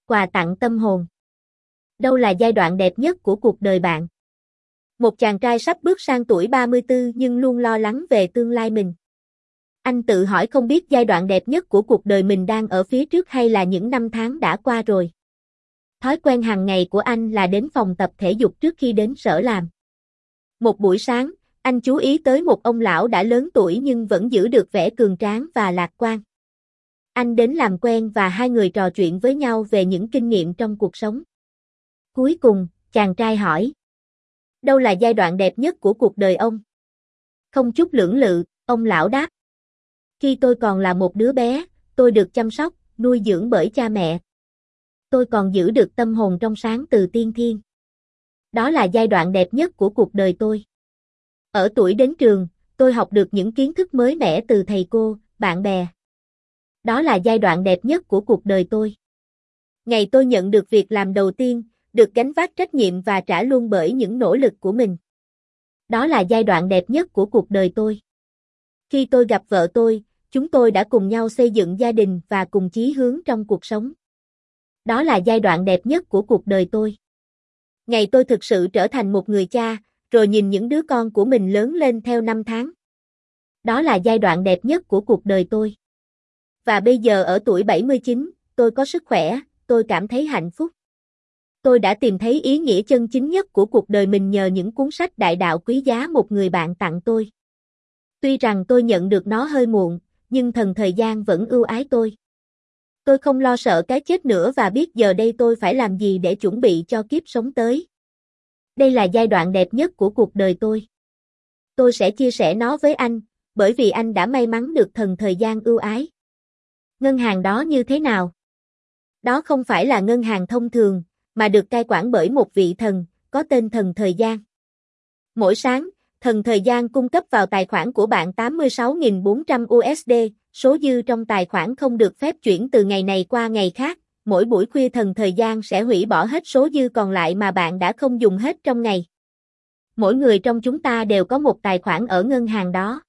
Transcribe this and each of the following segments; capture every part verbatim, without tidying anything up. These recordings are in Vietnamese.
Quà tặng tâm hồn. Đâu là giai đoạn đẹp nhất của cuộc đời bạn? Một chàng trai sắp bước sang tuổi ba mươi tư nhưng luôn lo lắng về tương lai mình. Anh tự hỏi không biết giai đoạn đẹp nhất của cuộc đời mình đang ở phía trước hay là những năm tháng đã qua rồi. Thói quen hàng ngày của anh là đến phòng tập thể dục trước khi đến sở làm. Một buổi sáng, anh chú ý tới một ông lão đã lớn tuổi nhưng vẫn giữ được vẻ cường tráng và lạc quan. Anh đến làm quen và hai người trò chuyện với nhau về những kinh nghiệm trong cuộc sống. Cuối cùng, chàng trai hỏi: đâu là giai đoạn đẹp nhất của cuộc đời ông? Không chút lưỡng lự, ông lão đáp: khi tôi còn là một đứa bé, tôi được chăm sóc, nuôi dưỡng bởi cha mẹ. Tôi còn giữ được tâm hồn trong sáng từ tiên thiên. Đó là giai đoạn đẹp nhất của cuộc đời tôi. Ở tuổi đến trường, tôi học được những kiến thức mới mẻ từ thầy cô, bạn bè. Đó là giai đoạn đẹp nhất của cuộc đời tôi. Ngày tôi nhận được việc làm đầu tiên, được gánh vác trách nhiệm và trả lương bởi những nỗ lực của mình. Đó là giai đoạn đẹp nhất của cuộc đời tôi. Khi tôi gặp vợ tôi, chúng tôi đã cùng nhau xây dựng gia đình và cùng chí hướng trong cuộc sống. Đó là giai đoạn đẹp nhất của cuộc đời tôi. Ngày tôi thực sự trở thành một người cha, rồi nhìn những đứa con của mình lớn lên theo năm tháng. Đó là giai đoạn đẹp nhất của cuộc đời tôi. Và bây giờ ở tuổi bảy mươi chín, tôi có sức khỏe, tôi cảm thấy hạnh phúc. Tôi đã tìm thấy ý nghĩa chân chính nhất của cuộc đời mình nhờ những cuốn sách đại đạo quý giá một người bạn tặng tôi. Tuy rằng tôi nhận được nó hơi muộn, nhưng thần thời gian vẫn ưu ái tôi. Tôi không lo sợ cái chết nữa và biết giờ đây tôi phải làm gì để chuẩn bị cho kiếp sống tới. Đây là giai đoạn đẹp nhất của cuộc đời tôi. Tôi sẽ chia sẻ nó với anh, bởi vì anh đã may mắn được thần thời gian ưu ái. Ngân hàng đó như thế nào? Đó không phải là ngân hàng thông thường, mà được cai quản bởi một vị thần, có tên thần thời gian. Mỗi sáng, thần thời gian cung cấp vào tài khoản của bạn tám mươi sáu nghìn bốn trăm u ét đê, số dư trong tài khoản không được phép chuyển từ ngày này qua ngày khác. Mỗi buổi khuya thần thời gian sẽ hủy bỏ hết số dư còn lại mà bạn đã không dùng hết trong ngày. Mỗi người trong chúng ta đều có một tài khoản ở ngân hàng đó.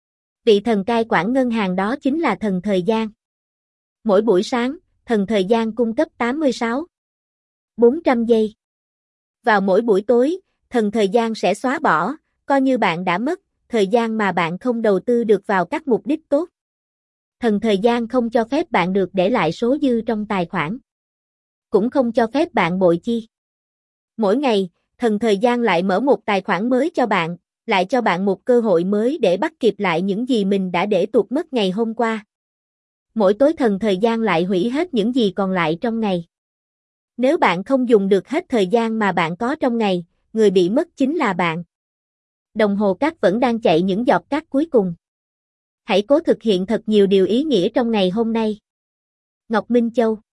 Vị thần cai quản ngân hàng đó chính là thần thời gian. Mỗi buổi sáng, thần thời gian cung cấp tám mươi sáu nghìn bốn trăm giây. Vào mỗi buổi tối, thần thời gian sẽ xóa bỏ, coi như bạn đã mất, thời gian mà bạn không đầu tư được vào các mục đích tốt. Thần thời gian không cho phép bạn được để lại số dư trong tài khoản. Cũng không cho phép bạn bội chi. Mỗi ngày, thần thời gian lại mở một tài khoản mới cho bạn, lại cho bạn một cơ hội mới để bắt kịp lại những gì mình đã để tuột mất ngày hôm qua. Mỗi tối thần thời gian lại hủy hết những gì còn lại trong ngày. Nếu bạn không dùng được hết thời gian mà bạn có trong ngày, người bị mất chính là bạn. Đồng hồ cát vẫn đang chạy những giọt cát cuối cùng. Hãy cố thực hiện thật nhiều điều ý nghĩa trong ngày hôm nay. Ngọc Minh Châu.